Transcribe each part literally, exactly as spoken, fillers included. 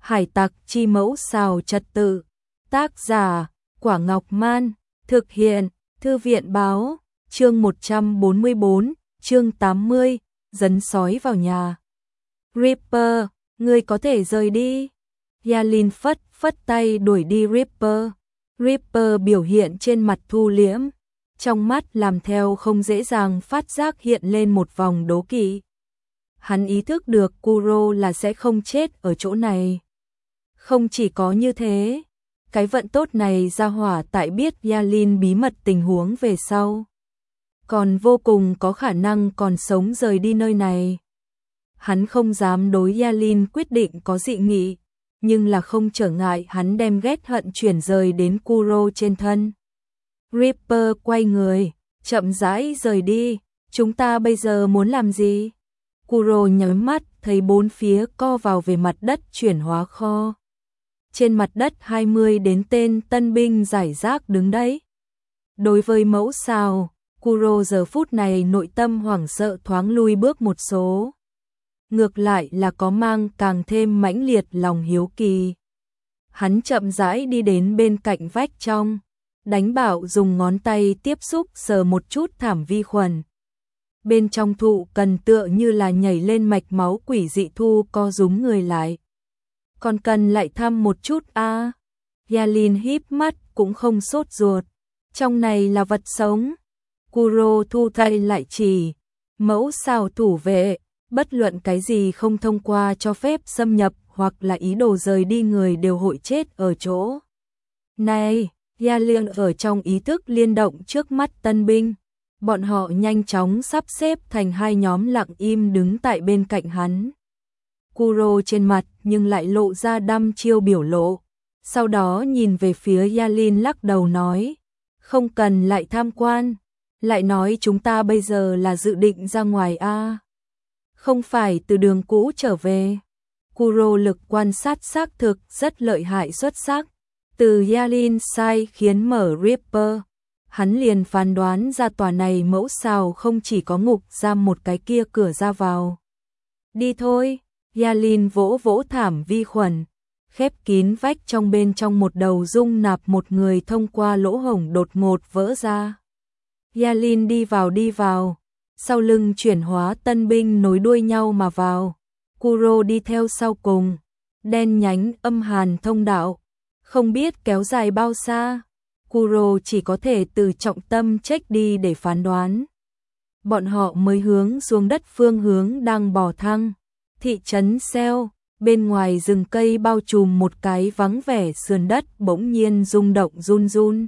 Hải tặc chi mẫu xào trật tự. Tác giả, Quả Ngọc Man. Thực hiện, Thư viện báo. Chương một trăm bốn mươi bốn, chương tám mươi, dấn sói vào nhà. Ripper, ngươi có thể rời đi. Yalin phất phất tay đuổi đi Ripper. Ripper biểu hiện trên mặt thu liễm, trong mắt làm theo không dễ dàng phát giác hiện lên một vòng đố kỵ. Hắn ý thức được Kuro là sẽ không chết ở chỗ này. Không chỉ có như thế, cái vận tốt này ra hỏa tại biết Yalin bí mật tình huống về sau, còn vô cùng có khả năng còn sống rời đi nơi này. Hắn không dám đối Yalin quyết định có dị nghị, nhưng là không trở ngại hắn đem ghét hận chuyển rời đến Kuro trên thân. Ripper quay người, chậm rãi rời đi. Chúng ta bây giờ muốn làm gì? Kuro nhắm mắt, thấy bốn phía co vào về mặt đất chuyển hóa kho. Trên mặt đất hai mươi đến tên tân binh rải rác đứng đấy. Đối với mẫu sao, Kuro giờ phút này nội tâm hoảng sợ thoáng lui bước một số. Ngược lại là có mang càng thêm mãnh liệt lòng hiếu kỳ. Hắn chậm rãi đi đến bên cạnh vách trong, đánh bạo dùng ngón tay tiếp xúc sờ một chút thảm vi khuẩn. Bên trong thụ cần tựa như là nhảy lên mạch máu quỷ dị thu co rúm người lại. Còn cần lại thăm một chút a à? Yalin híp mắt cũng không sốt ruột. Trong này là vật sống. Kuro thu tay lại chỉ. Mẫu sao thủ vệ, bất luận cái gì không thông qua cho phép xâm nhập hoặc là ý đồ rời đi người đều hội chết ở chỗ. Này, Yalin ở trong ý thức liên động trước mắt tân binh. Bọn họ nhanh chóng sắp xếp thành hai nhóm lặng im đứng tại bên cạnh hắn. Kuro trên mặt nhưng lại lộ ra đăm chiêu biểu lộ. Sau đó nhìn về phía Yalin lắc đầu nói. Không cần lại tham quan. Lại nói chúng ta bây giờ là dự định ra ngoài a à? Không phải từ đường cũ trở về. Kuro lực quan sát xác thực rất lợi hại xuất sắc. Từ Yalin sai khiến mở Ripper, hắn liền phán đoán ra tòa này mẫu sao không chỉ có ngục giam một cái kia cửa ra vào. Đi thôi, Yalin vỗ vỗ thảm vi khuẩn, khép kín vách trong bên trong một đầu dung nạp một người thông qua lỗ hổng đột ngột vỡ ra. Yalin đi vào đi vào, sau lưng chuyển hóa tân binh nối đuôi nhau mà vào. Kuro đi theo sau cùng, đen nhánh âm hàn thông đạo, không biết kéo dài bao xa. Kuro chỉ có thể từ trọng tâm check đi để phán đoán. Bọn họ mới hướng xuống đất phương hướng đang bò thăng. Thị trấn Seo, bên ngoài rừng cây bao trùm một cái vắng vẻ sườn đất bỗng nhiên rung động run run.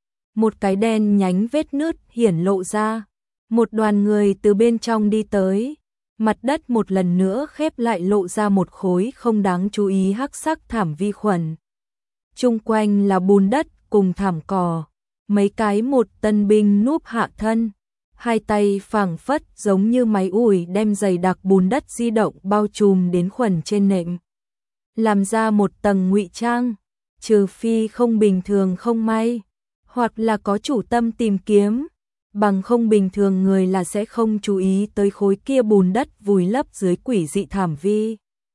Một cái đen nhánh vết nứt hiển lộ ra. Một đoàn người từ bên trong đi tới. Mặt đất một lần nữa khép lại lộ ra một khối không đáng chú ý hắc sắc thảm vi khuẩn. Chung quanh là bùn đất cùng thảm cỏ. Mấy cái một tân binh núp hạ thân. Hai tay phảng phất giống như máy ủi đem dày đặc bùn đất di động bao trùm đến khuẩn trên nệm. Làm ra một tầng ngụy trang. Trừ phi không bình thường không may. Hoặc là có chủ tâm tìm kiếm. Bằng không bình thường người là sẽ không chú ý tới khối kia bùn đất vùi lấp dưới quỷ dị thảm vi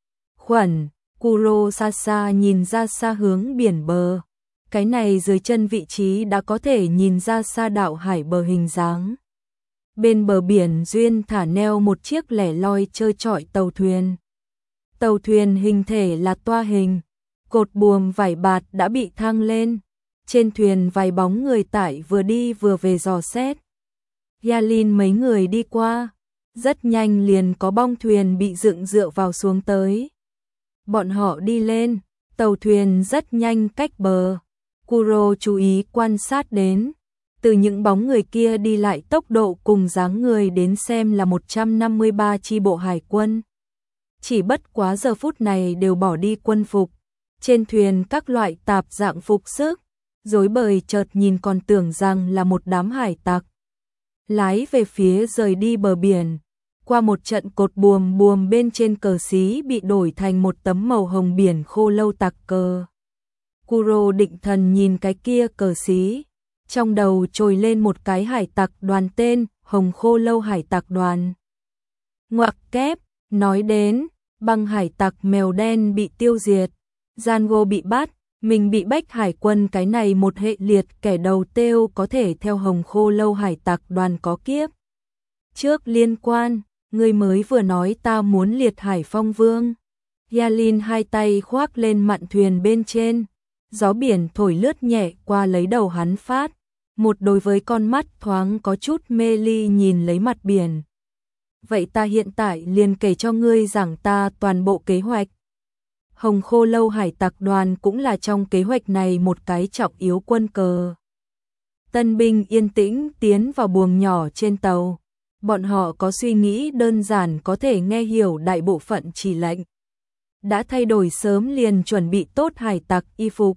khuẩn. Kuro xa xa nhìn ra xa hướng biển bờ. Cái này dưới chân vị trí đã có thể nhìn ra xa đảo hải bờ hình dáng. Bên bờ biển duyên thả neo một chiếc lẻ loi trơ trọi tàu thuyền. Tàu thuyền hình thể là toa hình. Cột buồm vải bạt đã bị thăng lên. Trên thuyền vài bóng người tải vừa đi vừa về dò xét. Yalin mấy người đi qua. Rất nhanh liền có bong thuyền bị dựng dựa vào xuống tới. Bọn họ đi lên. Tàu thuyền rất nhanh cách bờ. Kuro chú ý quan sát đến. Từ những bóng người kia đi lại tốc độ cùng dáng người đến xem là một trăm năm mươi ba chi bộ hải quân. Chỉ bất quá giờ phút này đều bỏ đi quân phục. Trên thuyền các loại tạp dạng phục sức. Rối bời chợt nhìn còn tưởng rằng là một đám hải tặc. Lái về phía rời đi bờ biển. Qua một trận cột buồm buồm bên trên cờ xí bị đổi thành một tấm màu hồng biển khô lâu tặc cờ. Kuro định thần nhìn cái kia cờ xí. Trong đầu trồi lên một cái hải tặc đoàn tên Hồng Khô Lâu Hải tặc đoàn. Ngoặc kép, nói đến, băng hải tặc mèo đen bị tiêu diệt. Django bị bắt, mình bị Bách Hải quân, cái này một hệ liệt kẻ đầu tiêu có thể theo Hồng Khô Lâu hải tặc đoàn có kiếp trước liên quan, người mới vừa nói ta muốn liệt Hải Phong Vương. Yalin hai tay khoác lên mạn thuyền bên trên, gió biển thổi lướt nhẹ qua lấy đầu hắn phát, một đôi với con mắt thoáng có chút mê ly nhìn lấy mặt biển. Vậy ta hiện tại liền kể cho ngươi rằng ta toàn bộ kế hoạch. Hồng Khô Lâu hải tặc đoàn cũng là trong kế hoạch này một cái trọng yếu quân cờ. Tân binh yên tĩnh tiến vào buồng nhỏ trên tàu. Bọn họ có suy nghĩ đơn giản có thể nghe hiểu đại bộ phận chỉ lệnh. Đã thay đổi sớm liền chuẩn bị tốt hải tặc y phục.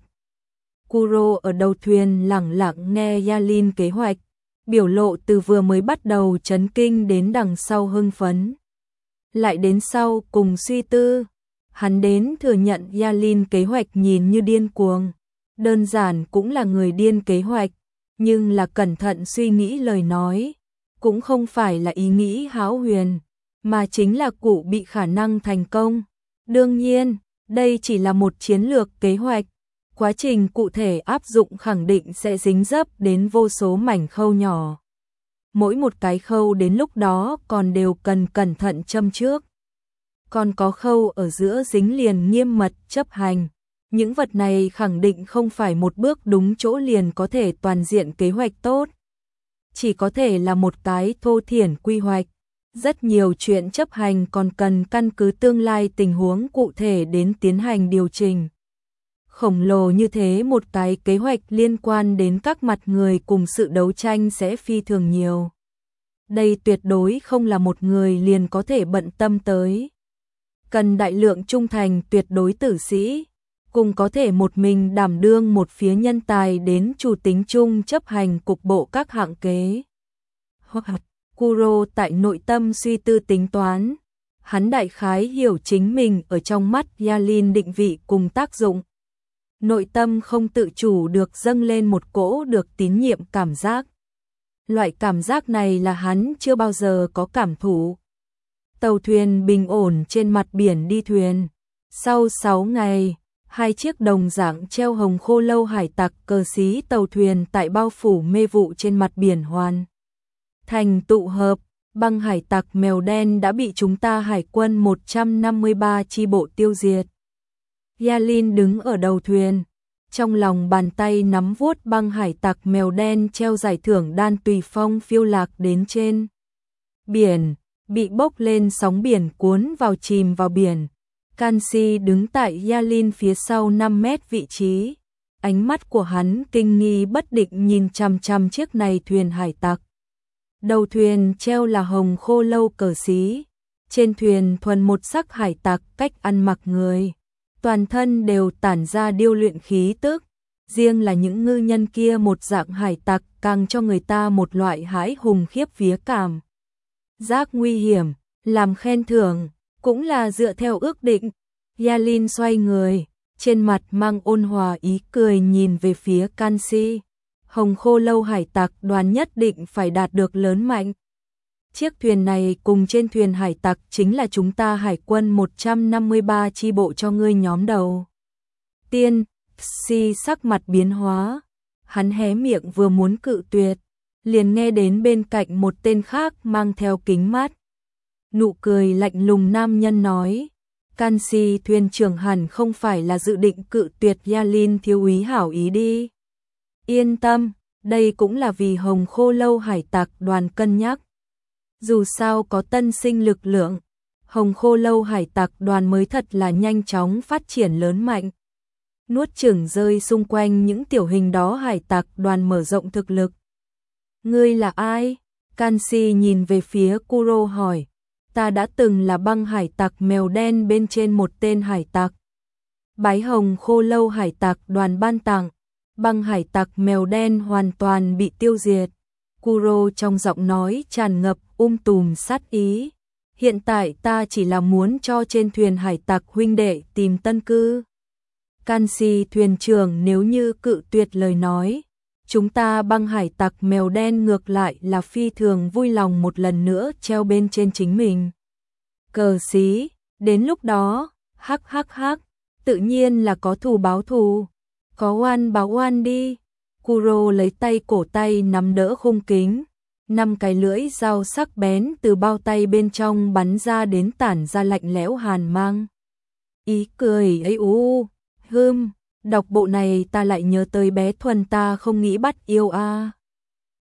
Kuro ở đầu thuyền lẳng lặng nghe Yalin kế hoạch, biểu lộ từ vừa mới bắt đầu chấn kinh đến đằng sau hưng phấn. Lại đến sau cùng suy tư, hắn đến thừa nhận Yalin kế hoạch nhìn như điên cuồng, đơn giản cũng là người điên kế hoạch, nhưng là cẩn thận suy nghĩ lời nói, cũng không phải là ý nghĩ hão huyền, mà chính là cụ bị khả năng thành công. Đương nhiên, đây chỉ là một chiến lược kế hoạch, quá trình cụ thể áp dụng khẳng định sẽ dính dấp đến vô số mảnh khâu nhỏ. Mỗi một cái khâu đến lúc đó còn đều cần cẩn thận châm trước. Còn có khâu ở giữa dính liền nghiêm mật chấp hành. Những vật này khẳng định không phải một bước đúng chỗ liền có thể toàn diện kế hoạch tốt. Chỉ có thể là một cái thô thiển quy hoạch. Rất nhiều chuyện chấp hành còn cần căn cứ tương lai tình huống cụ thể đến tiến hành điều chỉnh. Khổng lồ như thế một cái kế hoạch liên quan đến các mặt người cùng sự đấu tranh sẽ phi thường nhiều. Đây tuyệt đối không là một người liền có thể bận tâm tới. Cần đại lượng trung thành tuyệt đối tử sĩ, cùng có thể một mình đảm đương một phía nhân tài đến chủ tính chung chấp hành cục bộ các hạng kế. Kuro tại nội tâm suy tư tính toán, hắn đại khái hiểu chính mình ở trong mắt Yalin định vị cùng tác dụng. Nội tâm không tự chủ được dâng lên một cỗ được tín nhiệm cảm giác. Loại cảm giác này là hắn chưa bao giờ có cảm thụ. Tàu thuyền bình ổn trên mặt biển đi thuyền. Sau sáu ngày, hai chiếc đồng dạng treo Hồng Khô Lâu hải tặc cờ xí tàu thuyền tại bao phủ mê vụ trên mặt biển hoàn thành tụ hợp. Băng hải tặc mèo đen đã bị chúng ta hải quân một trăm năm mươi ba chi bộ tiêu diệt. Yalin đứng ở đầu thuyền, trong lòng bàn tay nắm vuốt băng hải tặc mèo đen treo giải thưởng đan tùy phong phiêu lạc đến trên biển, bị bốc lên sóng biển cuốn vào chìm vào biển. Kansi đứng tại Yalin phía sau năm mét vị trí, ánh mắt của hắn kinh nghi bất định nhìn chằm chằm chiếc này thuyền hải tặc. Đầu thuyền treo là Hồng Khô Lâu cờ xí, trên thuyền thuần một sắc hải tặc cách ăn mặc người. Toàn thân đều tản ra điêu luyện khí tức, riêng là những ngư nhân kia một dạng hải tặc càng cho người ta một loại hãi hùng khiếp vía cảm. Giác nguy hiểm, làm khen thưởng, cũng là dựa theo ước định. Yalin xoay người, trên mặt mang ôn hòa ý cười nhìn về phía Kansi. Hồng Khô Lâu hải tặc đoàn nhất định phải đạt được lớn mạnh. Chiếc thuyền này cùng trên thuyền hải tặc chính là chúng ta hải quân một trăm năm mươi ba chi bộ cho ngươi nhóm đầu. Tiên, si sắc mặt biến hóa. Hắn hé miệng vừa muốn cự tuyệt, liền nghe đến bên cạnh một tên khác mang theo kính mát. Nụ cười lạnh lùng nam nhân nói, Kansi thuyền trưởng hẳn không phải là dự định cự tuyệt Yalin thiếu úy hảo ý đi. Yên tâm, đây cũng là vì Hồng Khô Lâu hải tặc đoàn cân nhắc. Dù sao có tân sinh lực lượng, Hồng Khô Lâu hải tặc đoàn mới thật là nhanh chóng phát triển lớn mạnh. Nuốt chửng rơi xung quanh những tiểu hình đó hải tặc đoàn mở rộng thực lực. Ngươi là ai? Kansi nhìn về phía Kuro hỏi. Ta đã từng là băng hải tặc mèo đen bên trên một tên hải tặc. Bái Hồng Khô Lâu hải tặc đoàn ban tặng. Băng hải tặc mèo đen hoàn toàn bị tiêu diệt. Kuro trong giọng nói tràn ngập um tùm sát ý. Hiện tại ta chỉ là muốn cho trên thuyền hải tặc huynh đệ tìm tân cư. Kansi thuyền trưởng nếu như cự tuyệt lời nói, chúng ta băng hải tặc mèo đen ngược lại là phi thường vui lòng một lần nữa treo bên trên chính mình cờ xí. Đến lúc đó, hắc hắc hắc, tự nhiên là có thù báo thù, có oan báo oan đi. Kuro lấy tay cổ tay nắm đỡ khung kính, năm cái lưỡi dao sắc bén từ bao tay bên trong bắn ra đến tản ra lạnh lẽo hàn mang. Ý cười ấy u, hưm, đọc bộ này ta lại nhớ tới bé Thuần ta không nghĩ bắt yêu a.